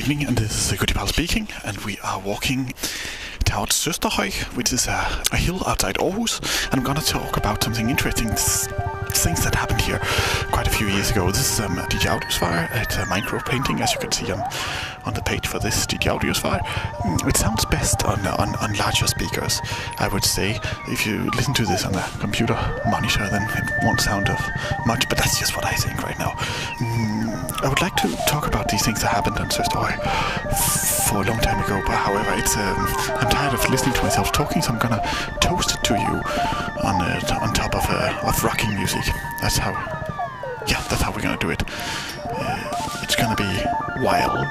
evening, and this is Goodipal speaking, and we are walking towards Søsterhøj, which is a hill outside Aarhus, and I'm gonna talk about something interesting, things that happened here quite a few years ago. This is DJ Audiosfire. It's a Minecraft painting, as you can see on the page for this DJ Audiosfire. It sounds best on larger speakers, I would say. If you listen to this on a computer monitor, then it won't sound of much, but that's just what I think right now. I would like to talk about these things that happened on Søsterhøj for a long time ago, but however, I'm tired of listening to myself talking, so I'm gonna toast it to you on top of rocking music. That's how we're gonna do it. It's gonna be wild.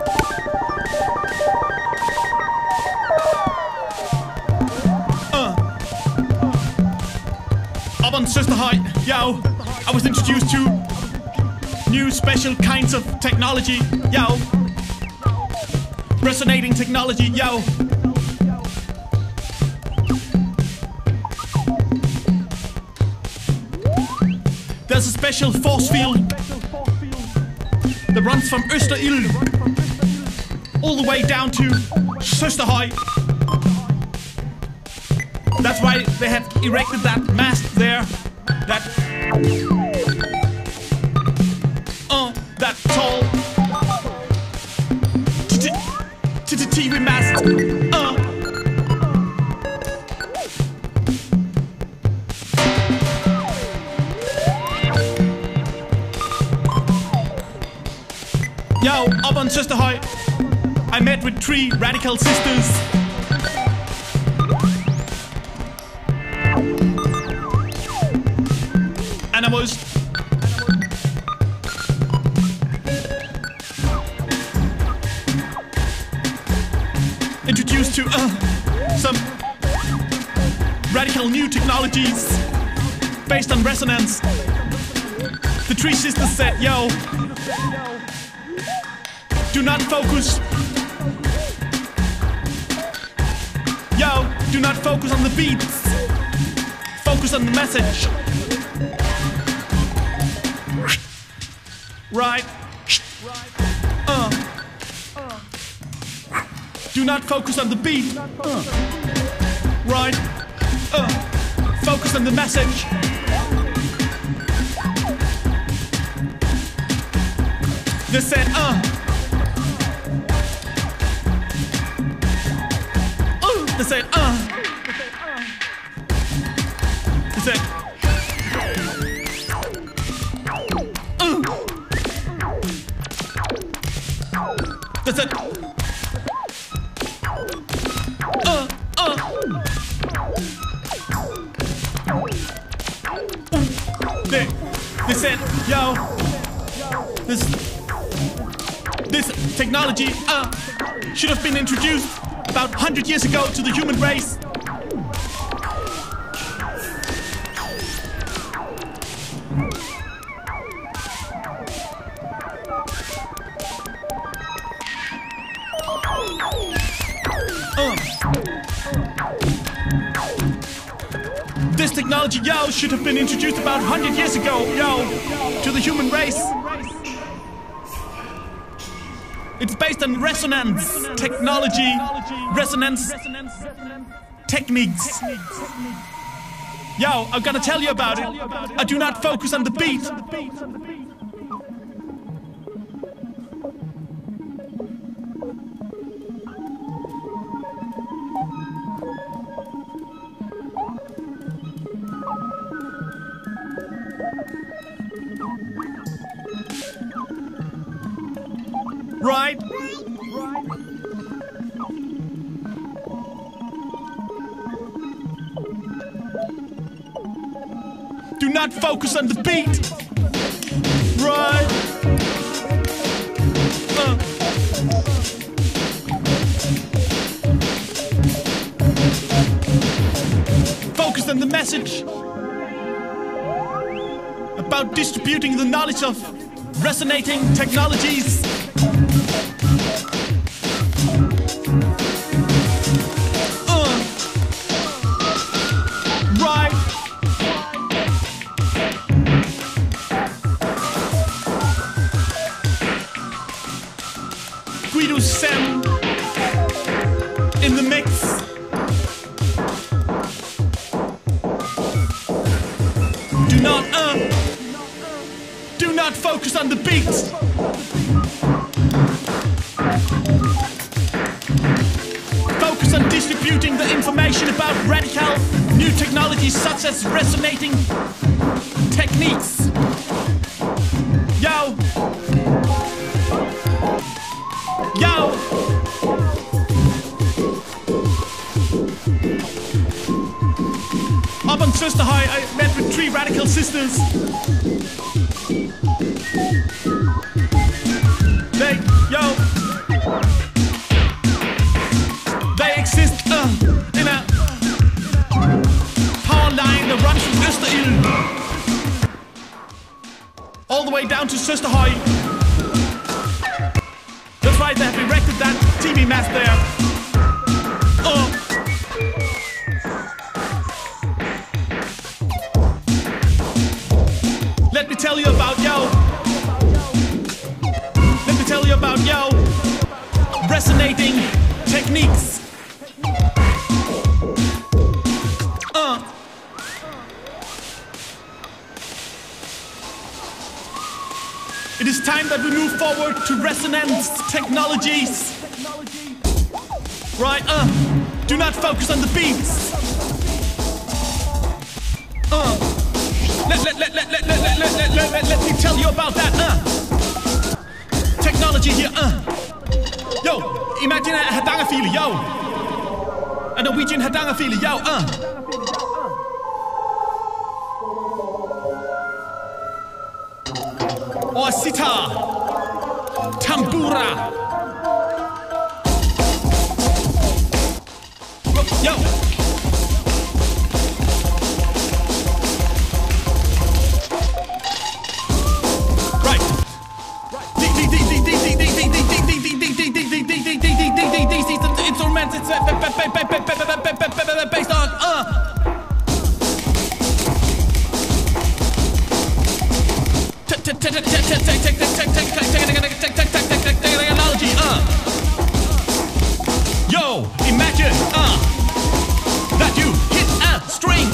Up on Søsterhøj, yo, I was introduced to new special kinds of technology, yo. Resonating technology, yo. There's a special force field that runs from Østerild all the way down to Søsterhøj. That's why they have erected that mast there. That tall TV mast. Yo, up on Søsterhøj, I met with 3 radical sisters. And I was introduced to some radical new technologies based on resonance. The 3 sisters said, yo, do not focus. Yo, do not focus on the beats. Focus on the message. Right. Do not focus on the beat. Right. Focus on the message. They said, They said, They said, They said, They said, yo, this technology should have been introduced about 100 years ago to the human race. This technology, yo, should have been introduced about 100 years ago, yo, to the human race. It's based on resonance technology, resonance techniques. Yo, I'm gonna tell you about it. I do not focus on the beat. Right? Do not focus on the beat. Right? Focus on the message about distributing the knowledge of resonating technologies. Right. Guido said Do not focus on the beats. Focus on distributing the information about radical new technologies such as resonating techniques. Yo. Yo. Up on Søsterhøj, I met with 3 radical sisters. They exist in a power line that runs from Østerild all the way down to Søsterhøj. That's right, they have erected that TV mast there. Let me tell you about resonating techniques. It is time that we move forward to resonance technologies. Right, do not focus on the beats. Let me tell you about that, technology here, Yo, imagine a Hardangerfile, yo. A Norwegian Hardangerfile, yo, Or a sitar, tambura. Yo. Instruments, it's based on technology. Yo, imagine that you hit a string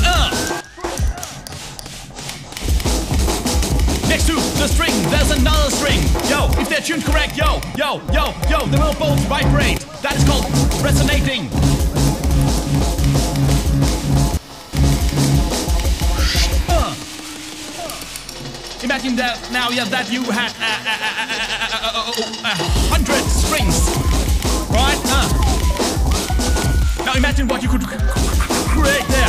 next to the string there's another string. Yo, if they're tuned correct, yo, they will both vibrate. That is called resonating. Imagine that now, that you had 100 strings, right? Now imagine what you could create there.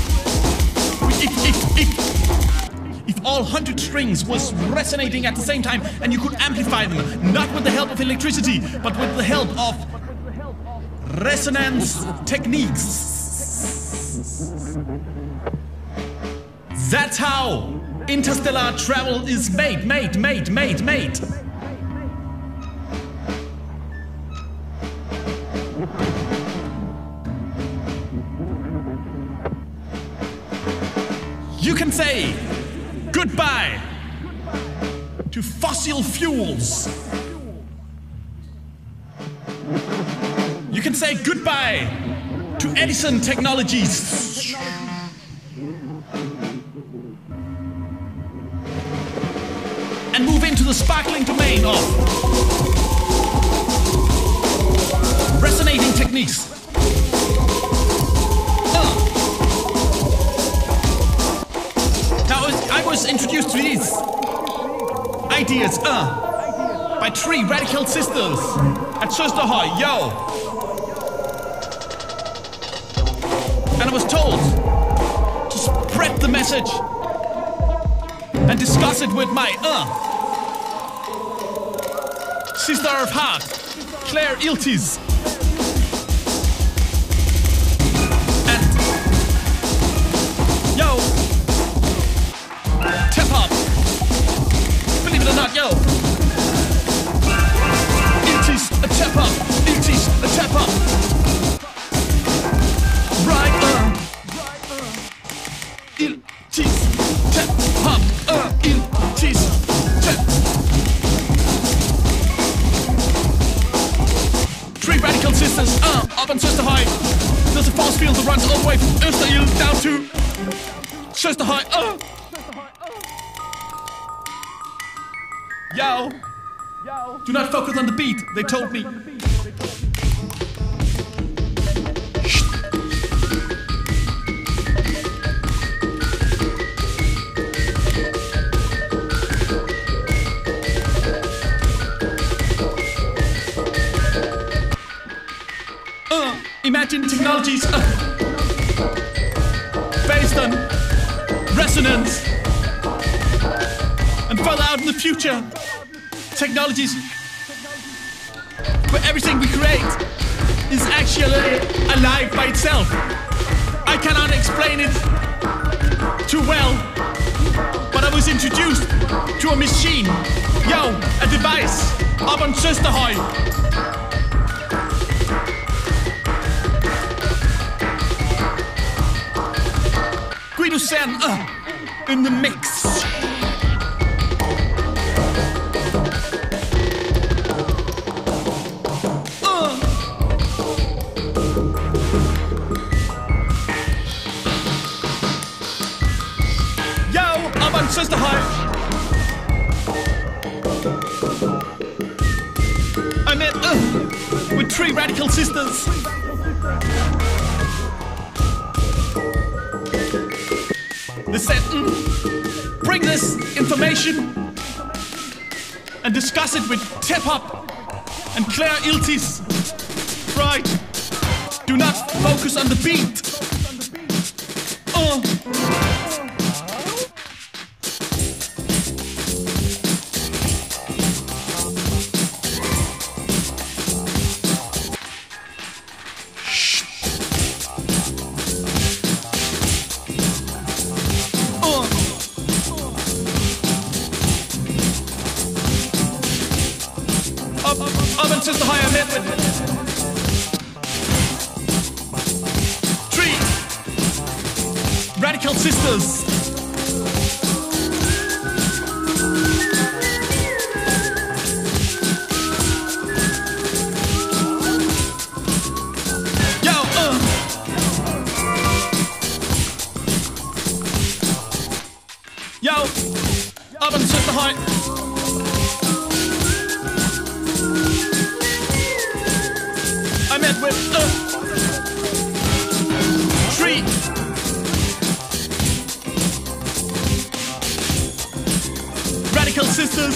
If all 100 strings was resonating at the same time, and you could amplify them, not with the help of electricity, but with the help of resonance techniques. That's how interstellar travel is made. You can say goodbye to fossil fuels. You can say goodbye to Edison technologies. And move into the sparkling domain of resonating techniques. Now, I was introduced to these ideas by 3 radical sisters at Søsterhøj, yo. And I was told to spread the message and discuss it with my sister of heart, Claire Iltis. And yo, tap up. Believe it or not, yo. Iltis, a tap up. Iltis, a tap up. Right, Iltis, tap up. Iltis, tap. 3 radical sisters, up on Søsterhøj. There's a force field that runs all the way from Østerild down to Søsterhøj, Yo! Do not focus on the beat, they told me. Imagine technologies based on resonance, and further out in the future, technologies where everything we create is actually alive by itself. I cannot explain it too well, but I was introduced to a machine, a device up on Søsterhøj. Guido Sand in the mix. Up on Søsterhøj. I met with 3 radical sisters. They said, bring this information and discuss it with Tep-Up and Claire Iltis. Right. Do not focus on the beat. Up on Søsterhøj, I met with 3 radical sisters. Yo, up on Søsterhøj. I met with 3 radical sisters.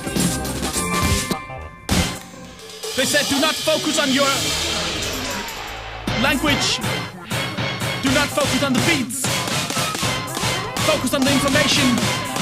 They said, do not focus on your language. Do not focus on the beats. Focus on the information.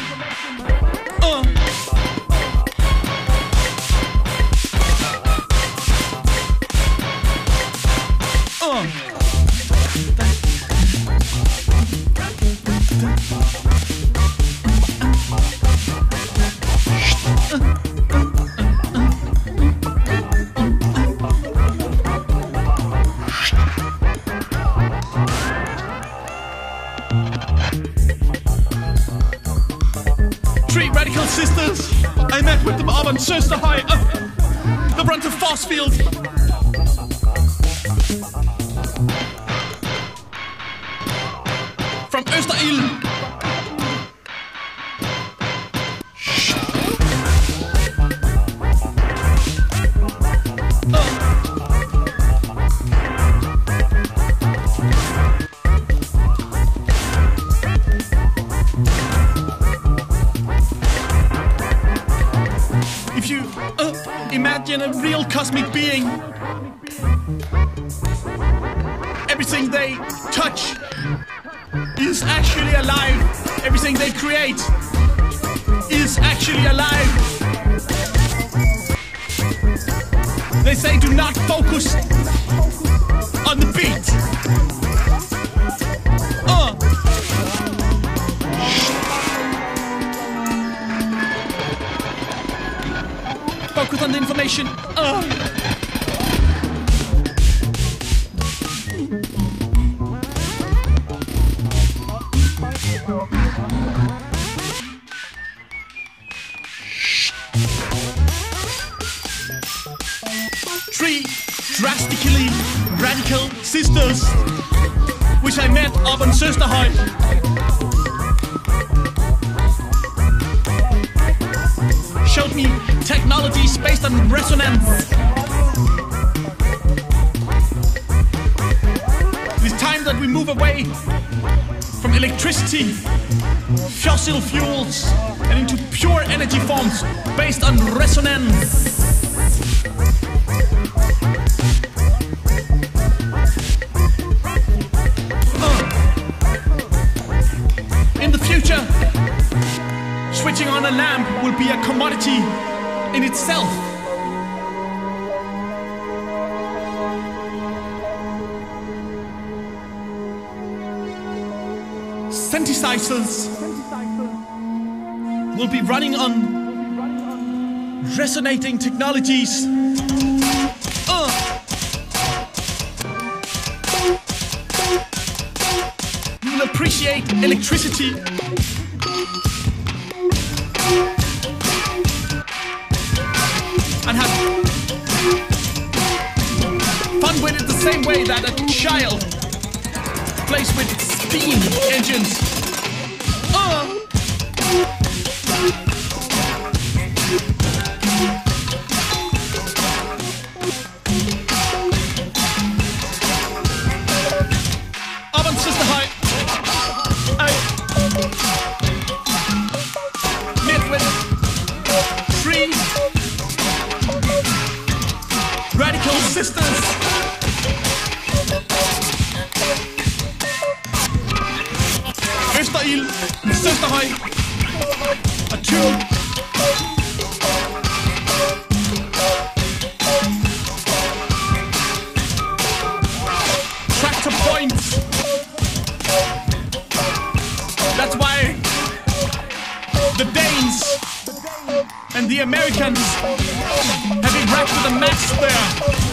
Radical sisters, I met with them up on Søsterhøj, the brunt of force field. From Østerild. If you imagine a real cosmic being, everything they touch is actually alive. Everything they create is actually alive. They say do not focus on the beat. Focus on the information. Three drastically radical sisters, which I met up on Søsterhøj. Showed me technologies based on resonance. It is time that we move away from electricity, fossil fuels, and into pure energy forms based on resonance. In the future, switching on a lamp will be a commodity in itself. Synthesizers will be running on resonating technologies. You will appreciate electricity and have fun with it the same way that a child plays with steam engines. Up on Sister High, I met with 3 radical sisters. Østerild, Søsterhøj, og 2 tractor points. That's why the Danes and the Americans have erected a mast there.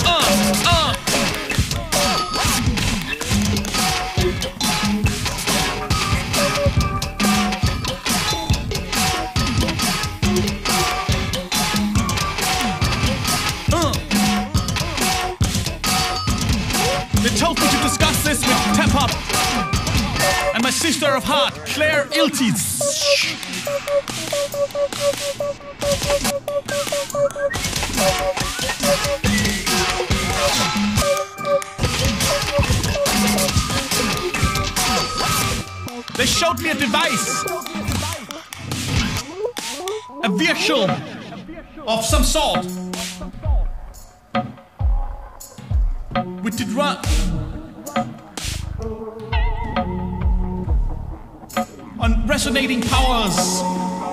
They told me to discuss this with Tep-Up and my sister of heart, Claire Iltis. They showed me a device, a vehicle of some sort, which did run on resonating powers.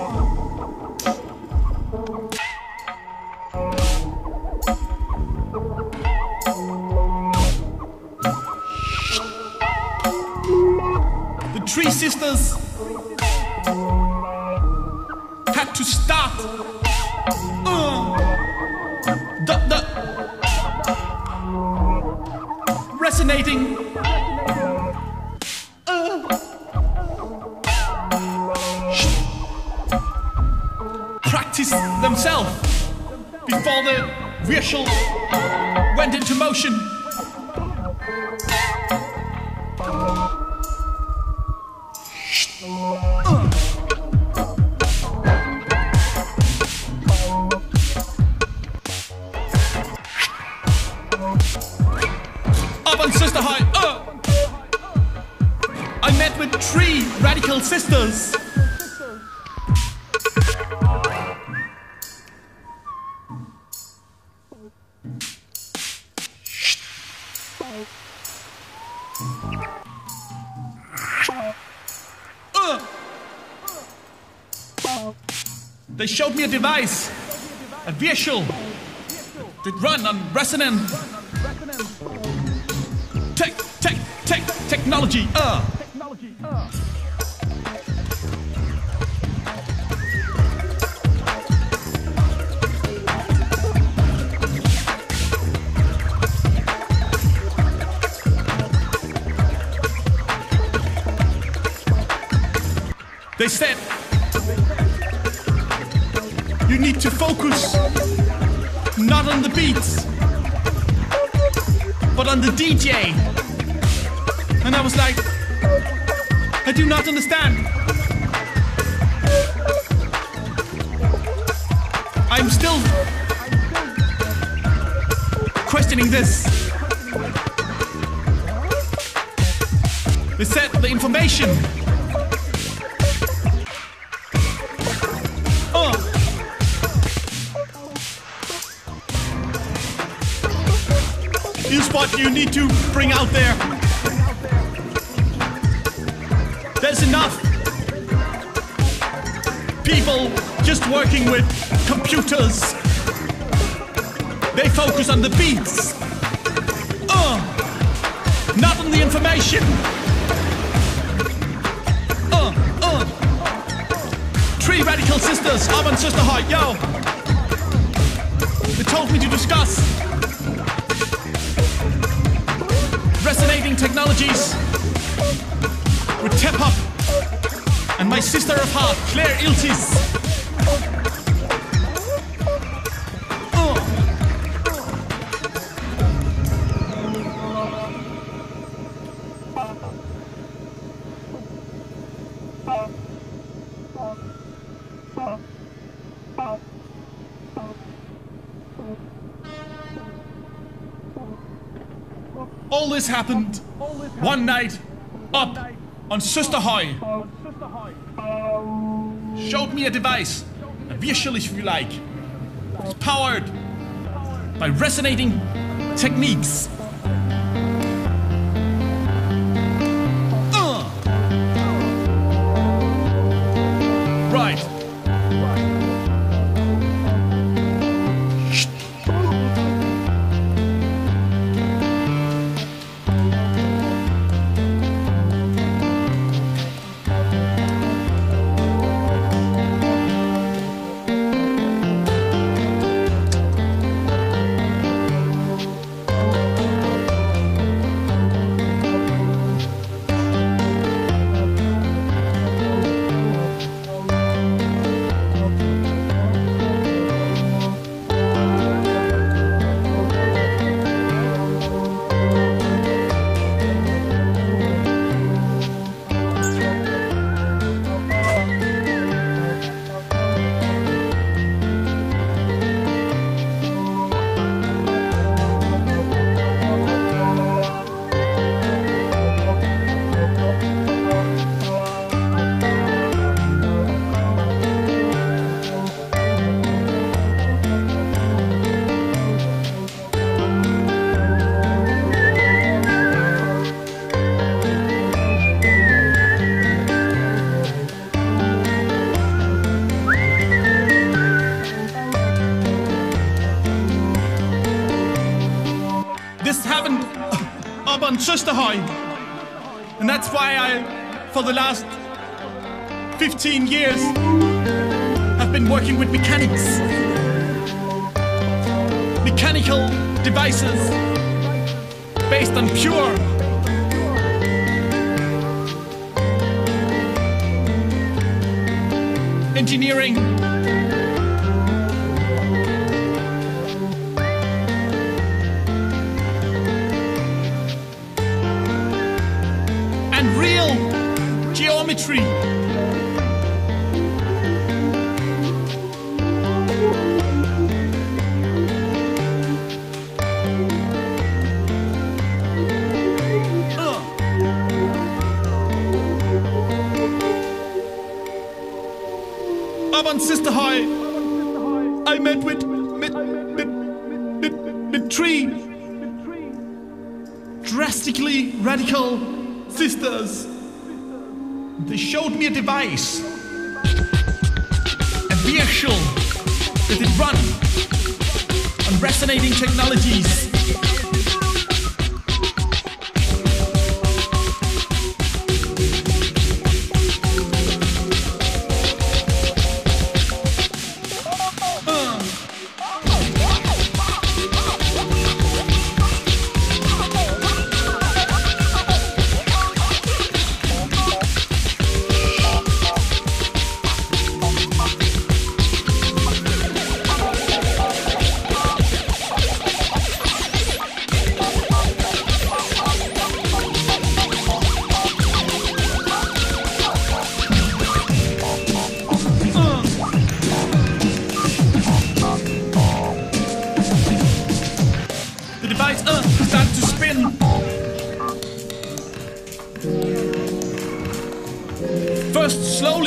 The 3 sisters had to start the resonating practice themselves before the vehicle went into motion. Up on Sister High, I met with 3 radical sisters. They showed me a device, a vehicle that run on resonant technology. They said, you need to focus not on the beats, but on the DJ. And I was like, I do not understand. I'm still explaining this. They said the information. Is what you need to bring out there. There's enough people just working with computers. They focus on the beats. Not on the information. Three radical sisters up on Søsterhøj, yo. They told me to discuss resonating technologies with Tep-Hop and my sister of heart, Claire Iltis. All this happened one night up on Søsterhøj. Showed me a device, a visual if you like. It's powered by resonating techniques. Right. This happened up on Søsterhøj, and that's why I, for the last 15 years, have been working with mechanics. Mechanical devices based on pure engineering. And real geometry. Up on Søsterhøj, I met with three drastically radical sisters. They showed me a device, a vehicle that it run on resonating technologies.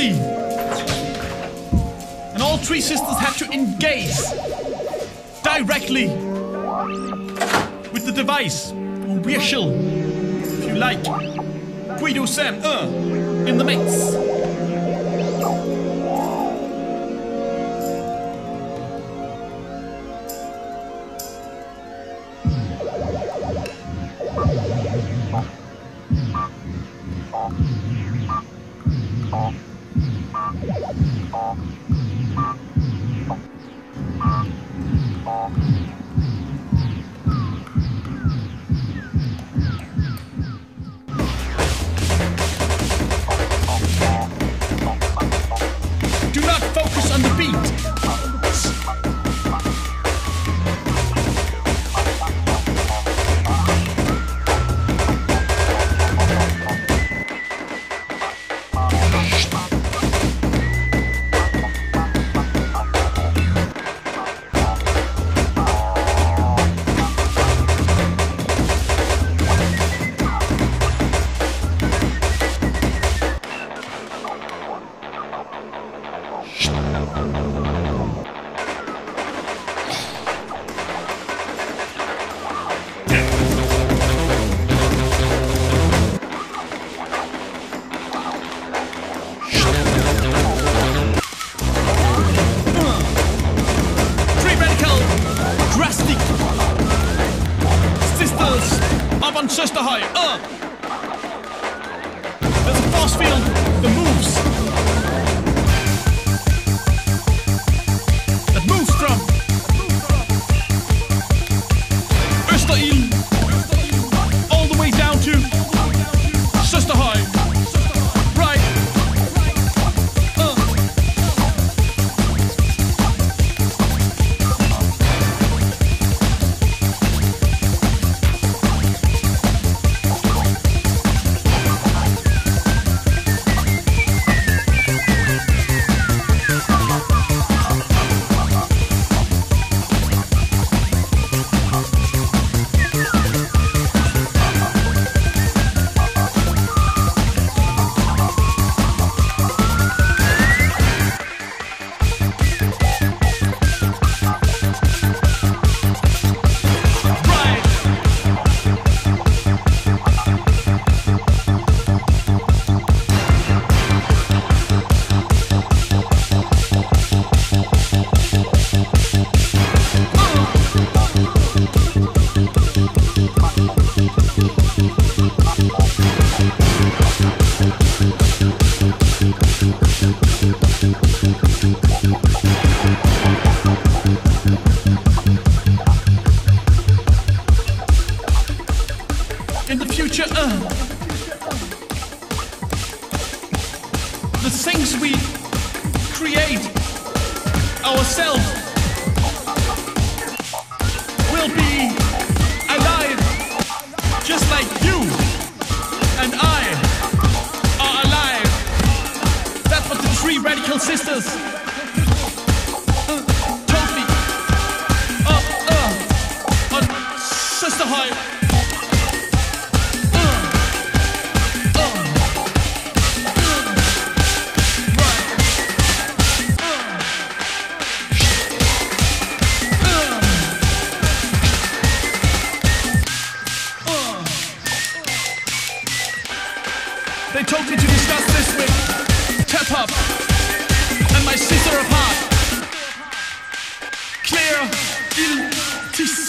flee. And all three sisters had to engage directly with the device, or vehicle, if you like. Guido Sam, in the mix. Do not focus on the beat. Up on Søsterhøj. There's a force field that moves. That moves from Østerild all the way down to Søsterhøj. Right. In the future, the things we create ourselves will be alive, just like you and I are alive. That's what the three radical sisters told me on Søsterhøj. They told me to discuss this with Tap-Up and my sister of heart, Claire Iltis.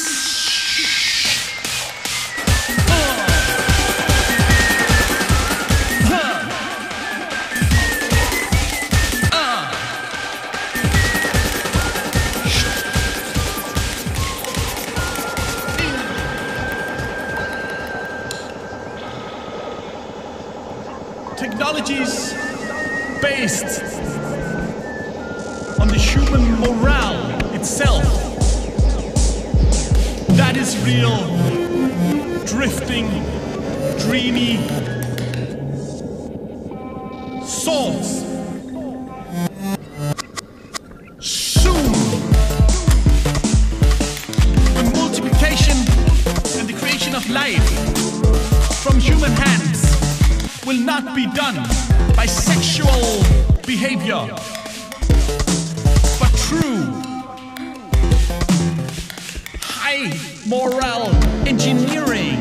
Technologies based on the human morale itself. That is real, drifting, dreamy souls. Soon, the multiplication and the creation of life from human hands will not be done by sexual behavior, but true high moral engineering.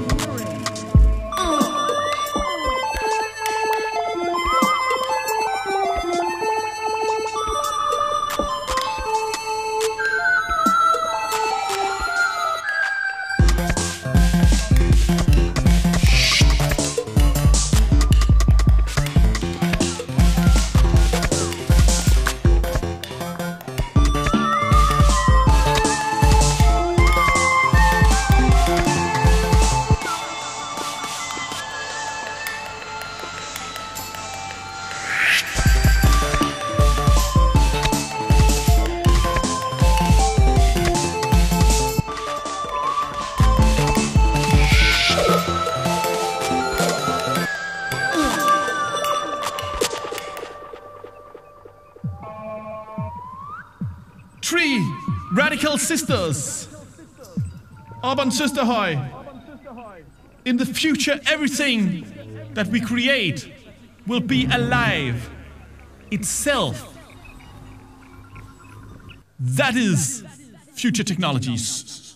Three radical sisters up on Søsterhøj. In the future, everything that we create will be alive itself. That is future technologies.